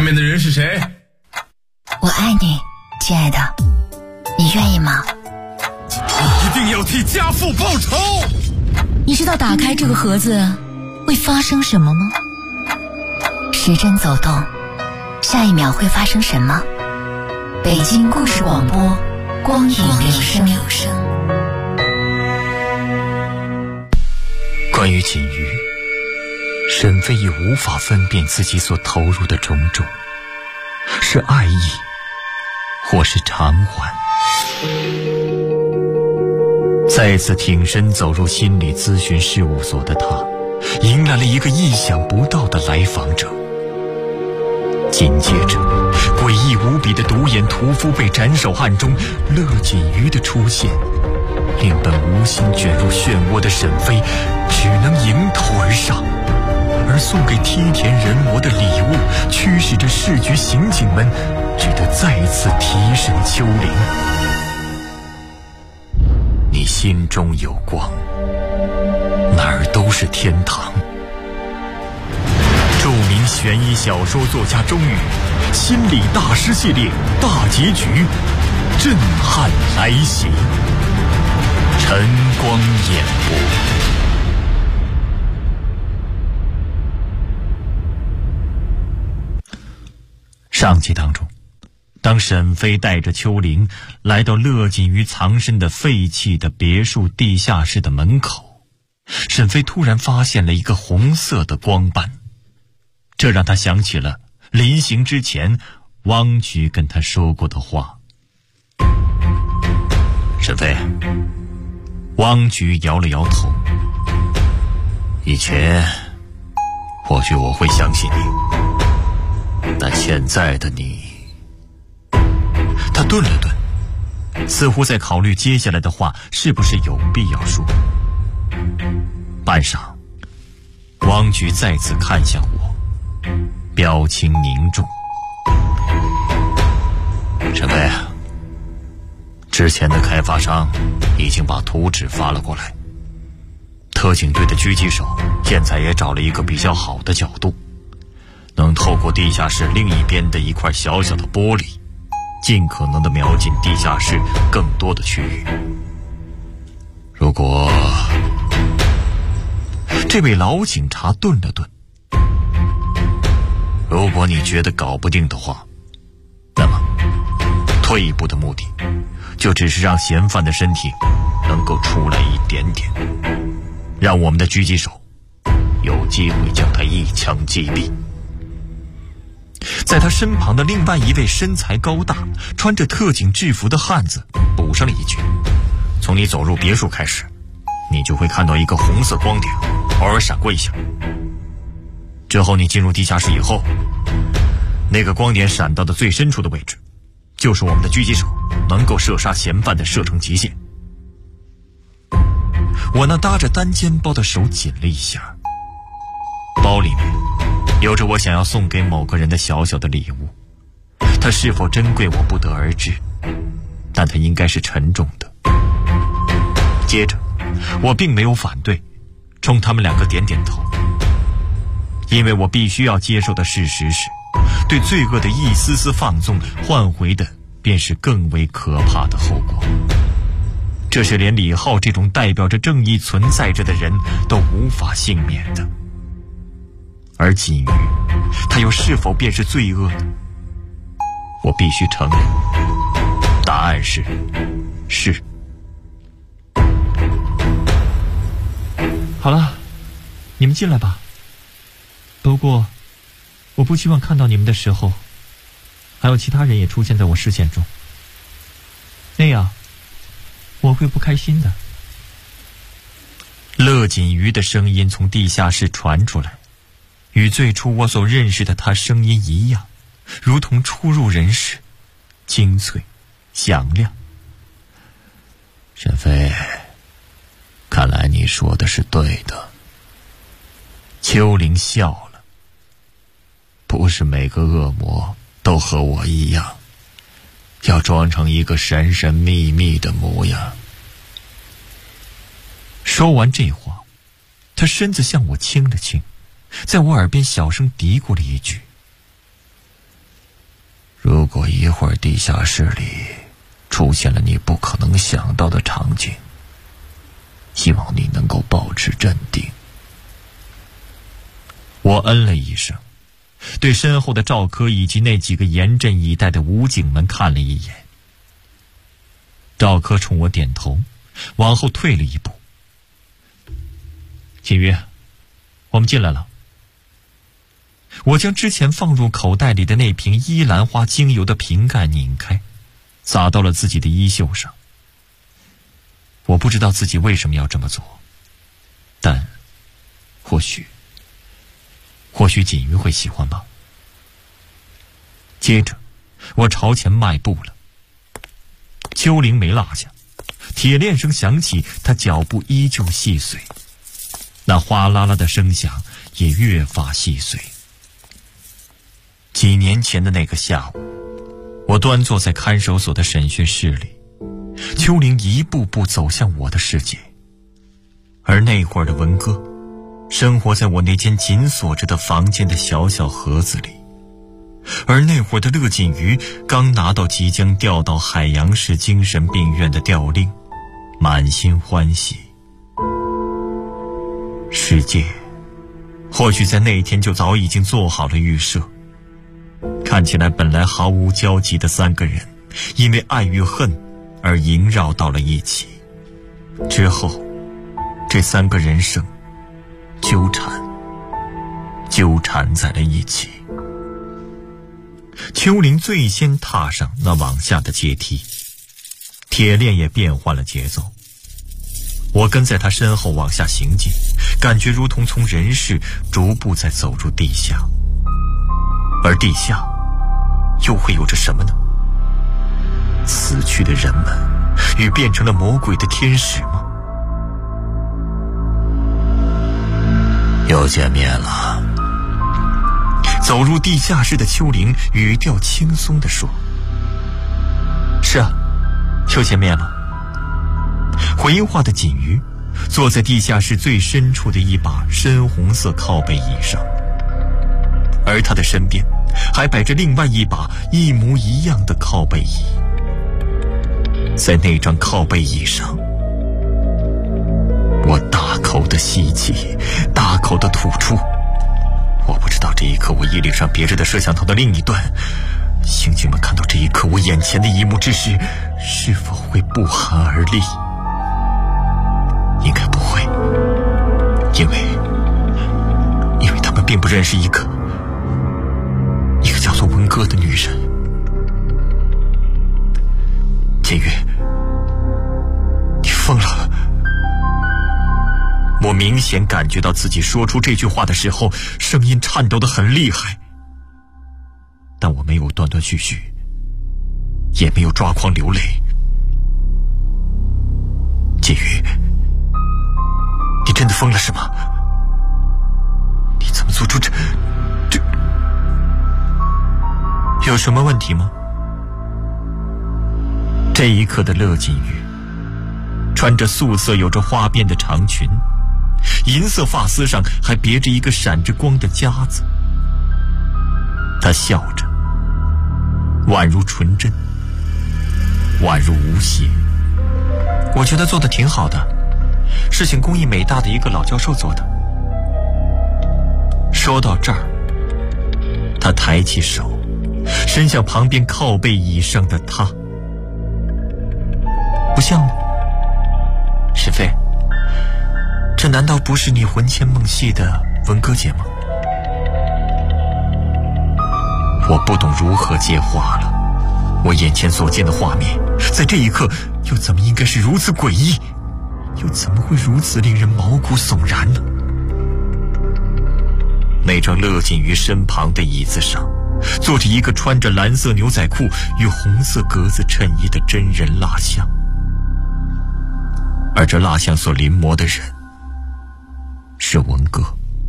面的人是谁？ 我爱你，亲爱的，你愿意吗？ 今天一定要替家父报仇。 你知道打开这个盒子会发生什么吗？时针走动，下一秒会发生什么？北京故事广播，光影留声。 关于锦瑜，沈飞已无法分辨自己所投入的种种，是爱意，或是偿还。再次挺身走入心理咨询事务所的他，迎来了一个意想不到的来访者。紧接着，诡异无比的独眼屠夫被斩首案中乐锦瑜的出现，令本无心卷入漩涡的沈飞只能迎头而上，而送给梯田人魔的礼物驱使着市局刑警们只得再次提审秋玲。你心中有光，哪儿都是天堂。著名悬疑小说作家钟宇心理大师系列大结局震撼来袭，晨光演播。上集当中，当沈飞带着秋玲来到乐锦瑜藏身的废弃的别墅地下室的门口，沈飞突然发现了一个红色的光斑，这让他想起了临行之前汪局跟他说过的话。沈飞，汪局摇了摇头，以前或许我会相信你，但现在的你。他顿了顿，似乎在考虑接下来的话是不是有必要说。半晌，汪局再次看向我，表情凝重。沈飞，之前的开发商已经把图纸发了过来，特警队的狙击手现在也找了一个比较好的角度，能透过地下室另一边的一块小小的玻璃，尽可能的瞄进地下室更多的区域。如果这位老警察顿了顿，如果你觉得搞不定的话，那么退一步的目的就只是让嫌犯的身体能够出来一点点，让我们的狙击手有机会将他一枪击毙。在他身旁的另外一位身材高大穿着特警制服的汉子补上了一句，从你走入别墅开始，你就会看到一个红色光点偶尔闪过一下，之后你进入地下室以后，那个光点闪到的最深处的位置就是我们的狙击手能够射杀嫌犯的射程极限。我那搭着单肩包的手紧了一下，包里面有着我想要送给某个人的小小的礼物，它是否珍贵我不得而知，但它应该是沉重的。接着我并没有反对，冲他们两个点点头，因为我必须要接受的事实是，对罪恶的一丝丝放纵换回的便是更为可怕的后果。这是连李浩这种代表着正义存在着的人都无法幸免的。而锦瑜，他又是否便是罪恶呢？我必须承认，答案是。 好了，你们进来吧。不过，我不希望看到你们的时候，还有其他人也出现在我视线中，那样我会不开心的。 乐锦瑜的声音从地下室传出来，与最初我所认识的他声音一样，如同初入人世，清脆响亮。沈飞，看来你说的是对的。秋玲笑了，不是每个恶魔都和我一样，要装成一个神神秘秘的模样。说完这话，他身子向我倾了倾，在我耳边小声嘀咕了一句： 如果一会儿地下室里出现了你不可能想到的场景，希望你能够保持镇定。我嗯了一声，对身后的赵科以及那几个严阵以待的武警们看了一眼。赵科冲我点头，往后退了一步。锦瑜，我们进来了。我将之前放入口袋里的那瓶依兰花精油的瓶盖拧开，洒到了自己的衣袖上。我不知道自己为什么要这么做，但或许锦瑜会喜欢吧。接着我朝前迈步了，秋玲没落下，铁链声响起，她脚步依旧细碎，那哗啦啦的声响也越发细碎。几年前的那个下午，我端坐在看守所的审讯室里，秋玲一步步走向我的世界。而那会儿的文哥生活在我那间紧锁着的房间的小小盒子里，而那会儿的乐锦瑜刚拿到即将调到海洋市精神病院的调令，满心欢喜。世界或许在那一天就早已经做好了预设，看起来本来毫无交集的三个人，因为爱与恨而萦绕到了一起。之后，这三个人生纠缠在了一起。秋玲最先踏上那往下的阶梯，铁链也变换了节奏。我跟在他身后往下行进，感觉如同从人世逐步在走入地下。而地下又会有着什么呢？死去的人们与变成了魔鬼的天使吗？又见面了。走入地下室的秋玲语调轻松地说：是啊，又见面了。回话的锦瑜坐在地下室最深处的一把深红色靠背椅上，而他的身边还摆着另外一把一模一样的靠背椅。在那张靠背椅上，我大口的吸气，大口的吐出。我不知道这一刻我衣领上别着的摄像头的另一端，刑警们看到这一刻我眼前的一幕之时，是否会不寒而栗？应该不会，因为他们并不认识一个叫做文哥的女人。简约，你疯了！我明显感觉到自己说出这句话的时候，声音颤抖得很厉害，但我没有断断续续，也没有抓狂流泪。简约，你真的疯了是吗？你怎么做出这有什么问题吗？这一刻的乐锦瑜穿着素色有着花边的长裙，银色发丝上还别着一个闪着光的夹子。她笑着，宛如纯真，宛如无邪。我觉得做得挺好的，是请工艺美大的一个老教授做的。说到这儿，他抬起手伸向旁边靠背椅上的他。不像吗？沈飞，这难道不是你魂牵梦系的文哥姐吗？我不懂如何接话了。我眼前所见的画面，在这一刻又怎么应该是如此诡异，又怎么会如此令人毛骨悚然呢？那张乐锦瑜身旁的椅子上，坐着一个穿着蓝色牛仔裤与红色格子衬衣的真人蜡像，而这蜡像所临摹的人是文哥。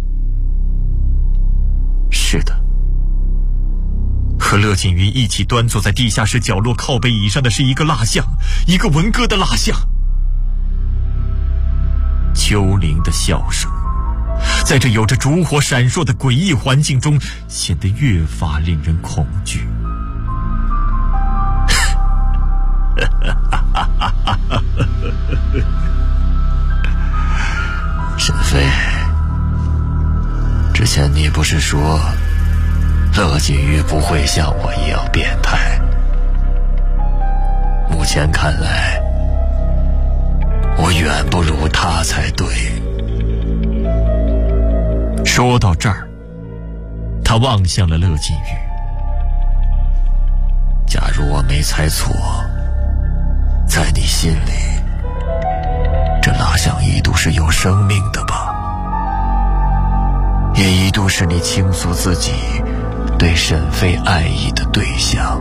是的，和乐锦瑜一起端坐在地下室角落靠背椅上的是一个蜡像，一个文哥的蜡像。秋玲的笑声在这有着烛火闪烁的诡异环境中显得越发令人恐惧。 不是说乐锦瑜不会像我一样变态？目前看来，我远不如他才对。说到这儿，他望向了乐锦瑜。假如我没猜错，在你心里，这蜡像一度是有生命的吧？也一度是你倾诉自己对沈飞爱意的对象。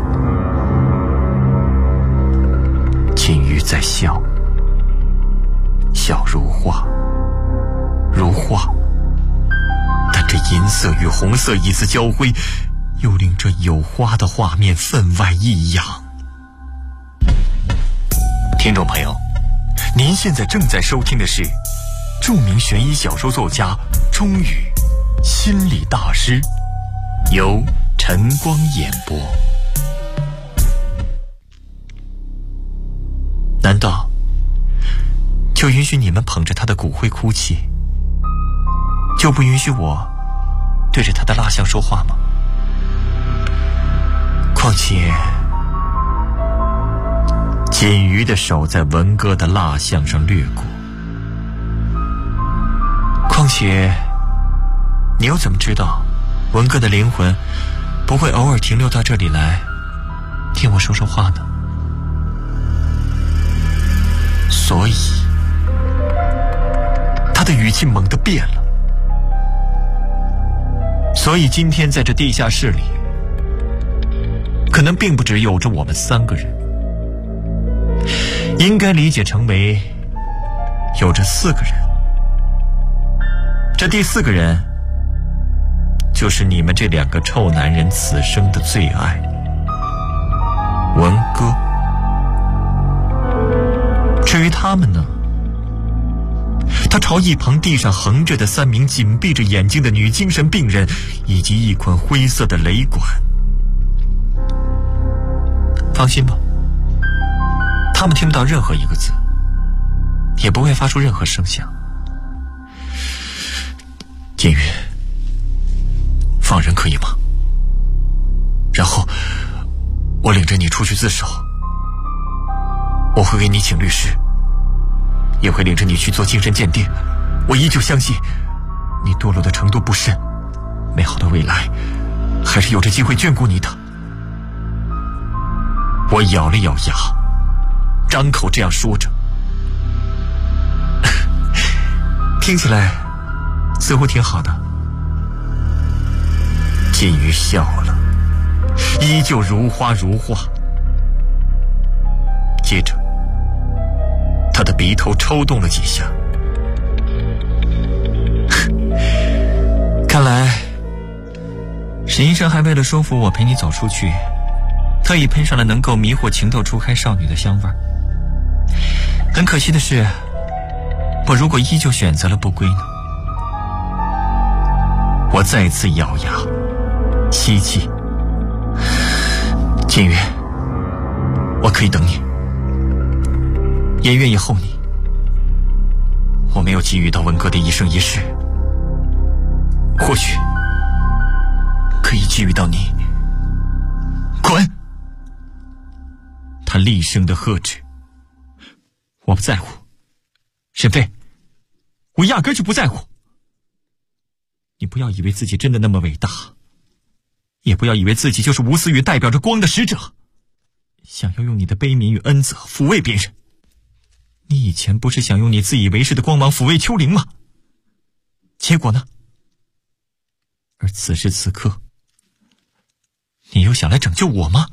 锦瑜在笑，笑如画，如画，但这银色与红色一次交汇，又令这有花的画面分外异样。听众朋友，您现在正在收听的是著名悬疑小说作家钟宇心理大师，由晨光演播。难道就允许你们捧着他的骨灰哭泣，就不允许我对着他的蜡像说话吗？况且锦瑜的手在文哥的蜡像上掠过，况且你又怎么知道文哥的灵魂不会偶尔停留到这里来听我说说话呢？所以他的语气猛地变了。所以今天在这地下室里，可能并不只有着我们3个人，应该理解成为有着4个人。这第4个人就是你们这2个臭男人此生的最爱，文哥。至于他们呢，他朝一旁地上横着的3名紧闭着眼睛的女精神病人，以及一捆灰色的雷管。放心吧，他们听不到任何一个字，也不会发出任何声响。锦瑜，放人可以吗？然后我领着你出去自首，我会给你请律师，也会领着你去做精神鉴定。我依旧相信你堕落的程度不深，美好的未来还是有着机会眷顾你的。我咬了咬牙，张口这样说着。听起来似乎挺好的。锦瑜笑了，依旧如花如画。接着他的鼻头抽动了几下。 看来沈医生还为了说服我陪你走出去，特意喷上了能够迷惑情窦初开少女的香味。很可惜的是，我如果依旧选择了不归呢？ 我再次咬牙吸气。锦瑜，我可以等你，也愿意候你。我没有觊觎到文哥的一生一世，或许可以觊觎到你。滚！他厉声地喝止。我不在乎，沈飞，我压根就不在乎。你不要以为自己真的那么伟大，也不要以为自己就是吴思雨代表着光的使者，想要用你的悲悯与恩泽抚慰别人。你以前不是想用你自以为是的光芒抚慰秋玲吗？结果呢？而此时此刻，你又想来拯救我吗？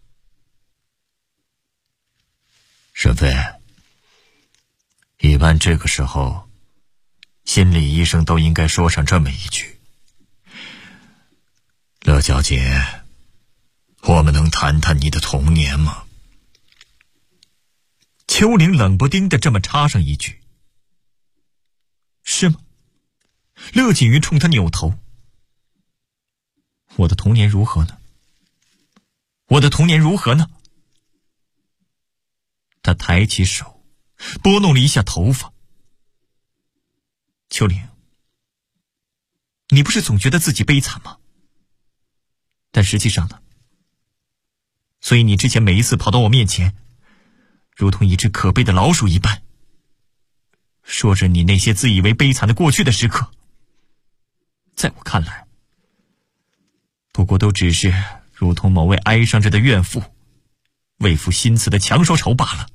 沈飞，一般这个时候，心理医生都应该说上这么一句：乐小姐，我们能谈谈你的童年吗？秋玲冷不丁地这么插上一句。是吗？乐锦瑜冲他扭头。我的童年如何呢？我的童年如何呢？他抬起手拨弄了一下头发。秋玲， 你不是总觉得自己悲惨吗？但实际上呢？所以你之前每一次跑到我面前，如同一只可悲的老鼠一般，说着你那些自以为悲惨的过去的时刻，在我看来，不过都只是如同某位哀伤着的怨妇为赋新词的强说愁罢了。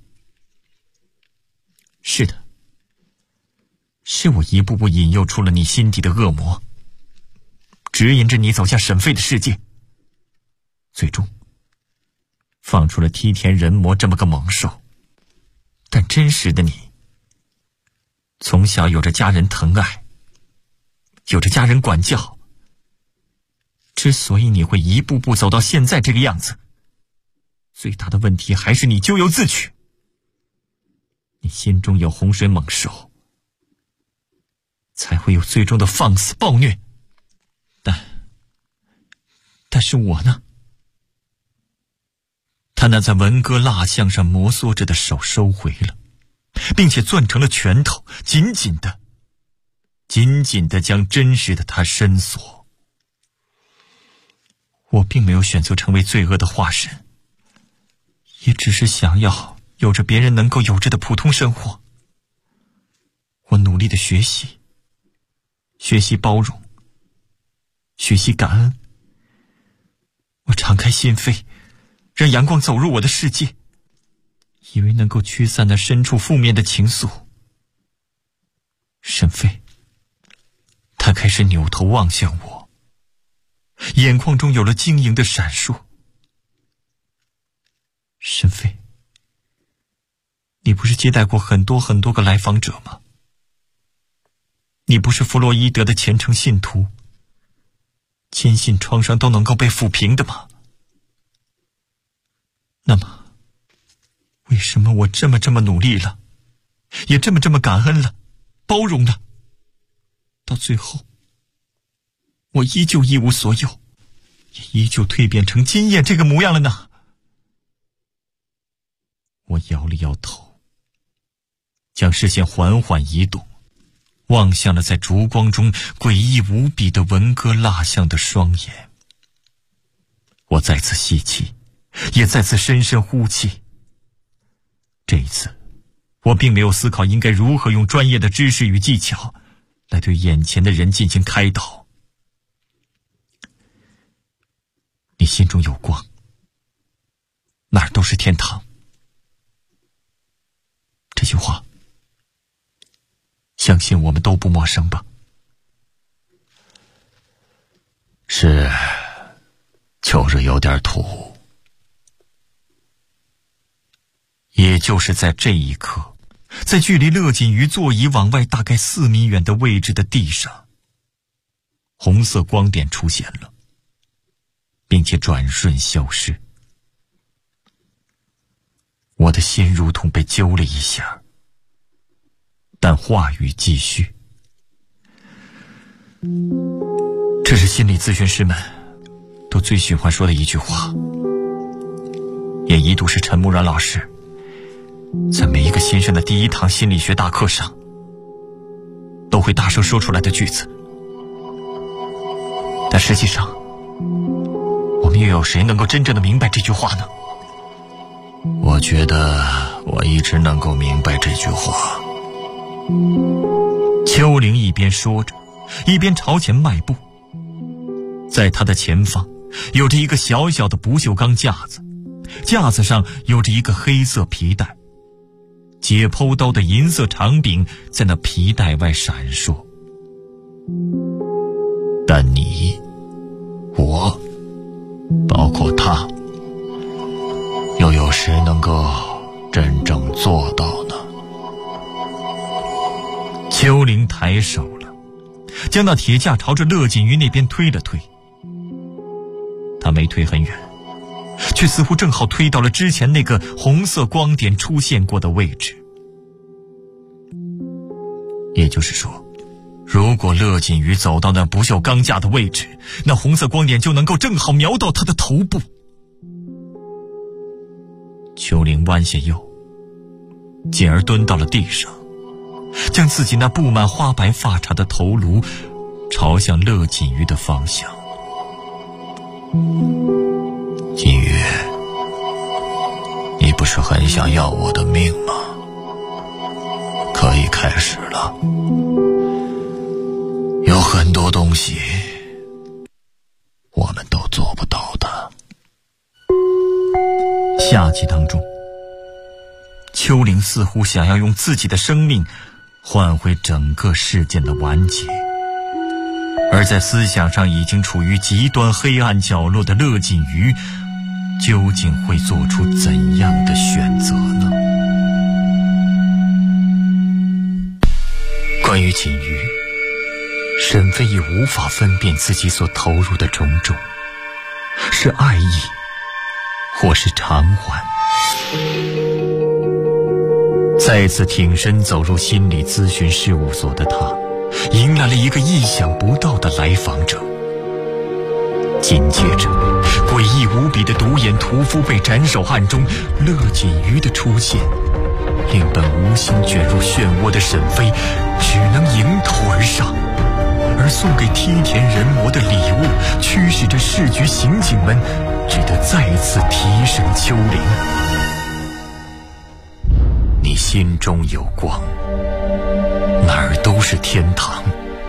是的，是我一步步引诱出了你心底的恶魔，指引着你走向沈飞的世界，最终放出了梯田人魔这么个猛兽。但真实的你，从小有着家人疼爱，有着家人管教，之所以你会一步步走到现在这个样子，最大的问题还是你咎由自取。你心中有洪水猛兽，才会有最终的放肆暴虐。但是我呢？他那在文哥蜡像上摩挲着的手收回了，并且攥成了拳头，紧紧地将真实的他深锁。我并没有选择成为罪恶的化身，也只是想要有着别人能够有着的普通生活。我努力地学习包容，学习感恩。我敞开心扉，让阳光走入我的世界，以为能够驱散那深处负面的情愫。沈飞，他开始扭头望向我，眼眶中有了晶莹的闪烁。沈飞，你不是接待过很多很多个来访者吗？你不是弗洛伊德的虔诚信徒，坚信创伤都能够被抚平的吗？那么为什么我这么努力了，也这么感恩了，包容了，到最后我依旧一无所有，也依旧蜕变成今夜这个模样了呢？我摇了摇头，将视线缓缓移动，望向了在烛光中诡异无比的文哥蜡像的双眼。我再次吸气，也再次深深呼气。这一次我并没有思考应该如何用专业的知识与技巧来对眼前的人进行开导。你心中有光，哪儿都是天堂。这句话相信我们都不陌生吧？ 是，就是有点土。 也就是在这一刻，在距离乐锦于座椅往外大概4米远的位置的地上，红色光点出现了，并且转瞬消失。我的心如同被揪了一下，但话语继续。这是心理咨询师们都最喜欢说的一句话，也一度是陈木然老师在每一个新生的第一堂心理学大课上都会大声说出来的句子。但实际上，我们又有谁能够真正的明白这句话呢？ 我觉得我一直能够明白这句话。 秋玲一边说着，一边朝前迈步。在他的前方有着一个小小的不锈钢架子，架子上有着一个黑色皮带，解剖刀的银色长柄在那皮带外闪烁。 但你、我，包括他，又有谁能够真正做到呢？ 秋玲抬手了，将那铁架朝着乐锦于那边推了推。他没推很远，却似乎正好推到了之前那个红色光点出现过的位置。也就是说，如果乐锦于走到那不锈钢架的位置，那红色光点就能够正好瞄到他的头部。秋玲弯下腰，进而蹲到了地上，将自己那布满花白发茬的头颅朝向乐锦鱼的方向。 锦鱼，你不是很想要我的命吗？可以开始了。有很多东西我们都做不到的。 下集当中，丘陵似乎想要用自己的生命换回整个事件的完结，而在思想上已经处于极端黑暗角落的乐锦鱼，究竟会做出怎样的选择呢？关于锦鱼，沈飞已无法分辨自己所投入的种种，是爱意，或是偿还。再次挺身走入心理咨询事务所的他，迎来了一个意想不到的来访者。紧接着，诡异无比的独眼屠夫被斩首案中乐锦鱼的出现，令本无心卷入漩涡的沈飞只能迎头而上，而送给梯田人魔的礼物驱使着市局刑警们只得再次提升丘陵。你心中有光，哪儿都是天堂。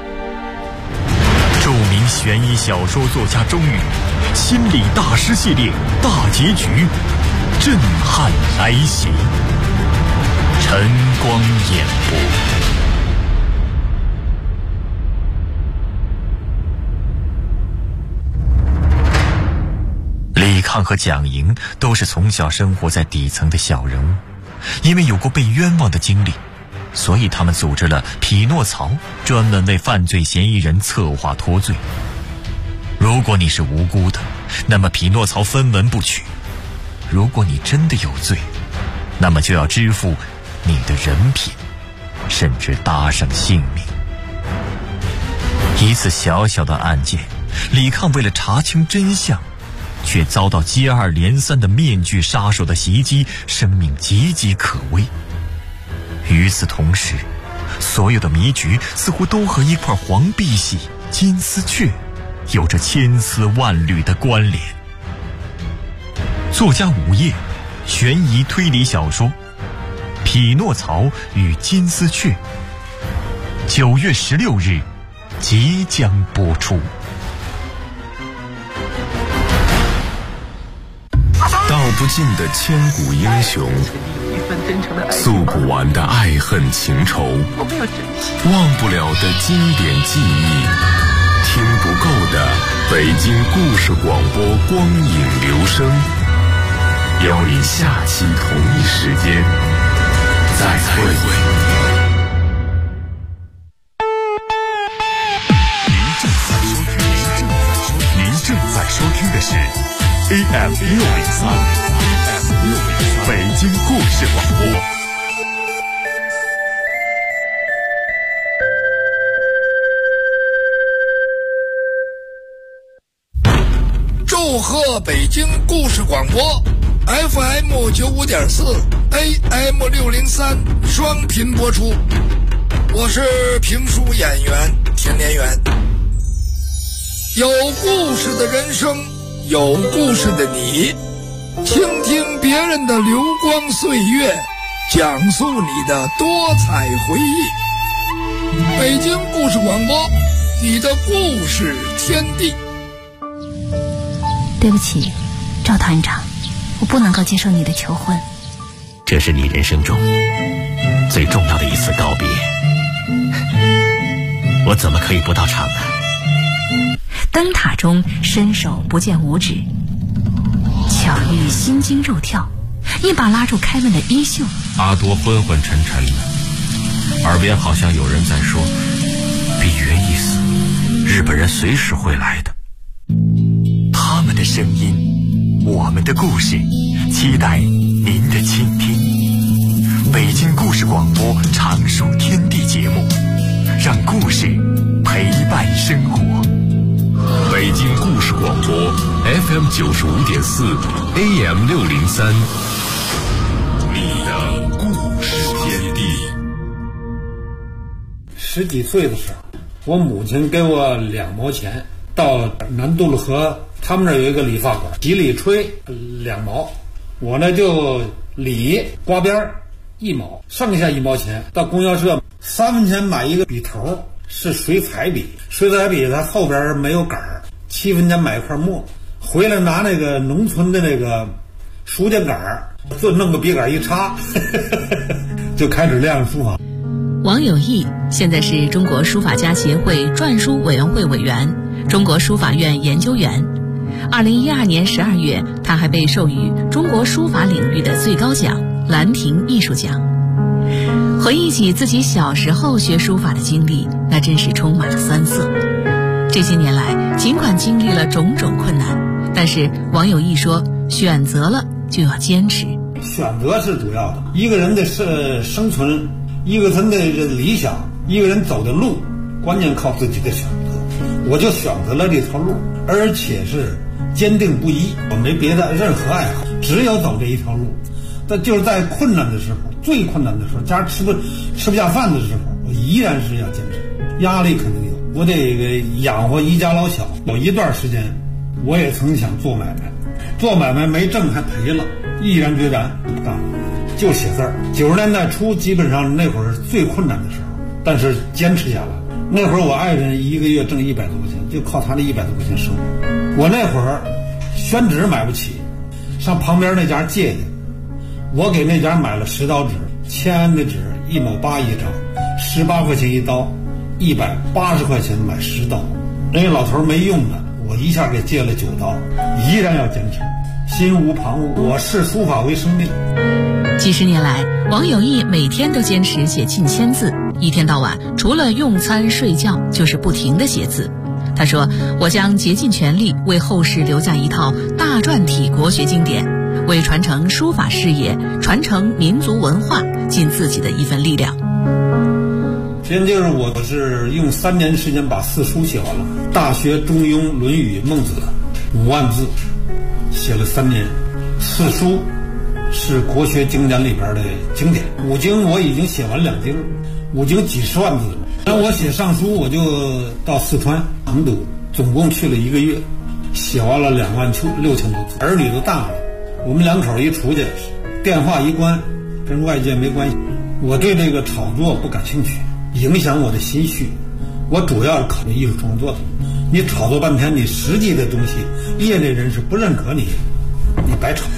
著名悬疑小说作家钟宇心理大师系列大结局震撼来袭，晨光演播。李抗和蒋莹都是从小生活在底层的小人物，因为有过被冤枉的经历，所以他们组织了匹诺曹，专门为犯罪嫌疑人策划脱罪。如果你是无辜的，那么匹诺曹分文不取；如果你真的有罪，那么就要支付你的人品，甚至搭上性命。一次小小的案件，李抗为了查清真相，却遭到接二连三的面具杀手的袭击，生命岌岌可危。与此同时，所有的迷局似乎都和一块黄碧玺、金丝雀有着千丝万缕的关联。作家午夜悬疑推理小说《匹诺曹与金丝雀》9月16日即将播出。 道不尽的千古英雄，诉不完的爱恨情仇，忘不了的经典记忆，听不够的北京故事广播光影留声，邀你下期同一时间再会。您正在收听的是 AM 603北京故事广播。 祝贺北京故事广播 FM 95.4 AM 603双频播出，我是评书演员田连元。有故事的人生，有故事的你，倾听别人的流光岁月，讲述你的多彩回忆。北京故事广播，你的故事天地。 对不起，赵团长，我不能够接受你的求婚。 这是你人生中最重要的一次告别，我怎么可以不到场呢？ 灯塔中伸手不见五指，巧遇心惊肉跳，一把拉住开门的衣袖。 阿多昏昏沉沉的，耳边好像有人在说：比约一死，日本人随时会来的。 他们的声音，我们的故事，期待您的倾听。北京故事广播常数天地节目，让故事陪伴生活。 北京故事广播 FM 95.4 AM 603，你的故事天地。 10几岁的时候， 我母亲给我2毛钱，到南渡路河他们那儿有一个理发馆，洗理吹2毛，我呢就理刮边1毛，剩下1毛钱到供销社3分钱买一个笔头，是水彩笔，水彩笔它后边没有杆儿，7分钱买一块墨，回来拿那个农村的那个书架杆儿，就弄个笔杆一插就开始练书法。 王有义现在是中国书法家协会篆书委员会委员、中国书法院研究员。2012年12月，他还被授予中国书法领域的最高奖兰亭艺术奖。回忆起自己小时候学书法的经历，那真是充满了酸涩。这些年来，尽管经历了种种困难，但是王有义说，选择了就要坚持。 选择是主要的，一个人的生存，一个人的理想，一个人走的路，关键靠自己的选择。我就选择了这条路，而且是坚定不移，我没别的任何爱好，只有走这一条路。但就是在困难的时候，最困难的时候，家吃不下饭的时候，我依然是要坚持。压力肯定有，我得养活一家老小。有一段时间，我也曾想做买卖，做买卖没挣还赔了，毅然决然不干了，就写字儿。90年代初，基本上那会儿是最困难的时候，但是坚持下来。那会儿我爱人一个月挣100多块钱，就靠他的100多块钱生活。我那会儿宣纸买不起，上旁边那家借去，我给那家买了10刀纸，签的纸1毛8一张，18块钱一刀，180块钱买10刀。人家老头没用的，我一下给借了9刀，依然要坚持，心无旁骛。我视书法为生命。 几十年来，王有义每天都坚持写近1000字，一天到晚除了用餐睡觉就是不停地写字。他说，我将竭尽全力为后世留下一套大篆体国学经典，为传承书法事业、传承民族文化尽自己的一份力量。 先就是我是用3年时间把4书写完了，《大学》《中庸》《论语》《孟子》5万字，写了3年。4书是国学经典里边的经典，5经我已经写完2经，5经几十万字了。那我写上书，我就到四川成都，总共去了1个月，写完了26000多字。儿女都大了，我们2口一出去，电话一关，跟外界没关系。我对这个炒作不感兴趣，影响我的心绪。我主要是考虑艺术创作的。你炒作半天，你实际的东西，业内人士不认可你，你白炒。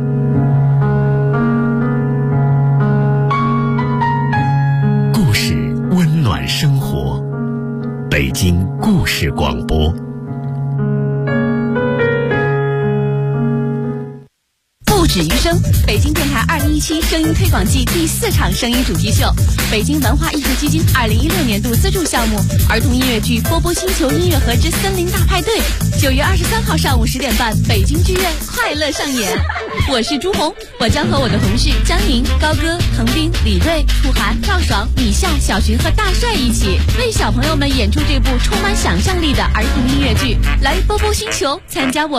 故事温暖生活，北京故事广播。 不止于声，北京电台2017声音推广季第4场声音主题秀，北京文化艺术基金2016年度资助项目儿童音乐剧《波波星球音乐盒之森林大派对》，9月23号上午10点半，北京剧院快乐上演。我是朱红，我将和我的同事张宁、高歌、滕斌、李锐、兔涵、赵爽、米夏、小寻和大帅一起为小朋友们演出这部充满想象力的儿童音乐剧。来波波星球，参加我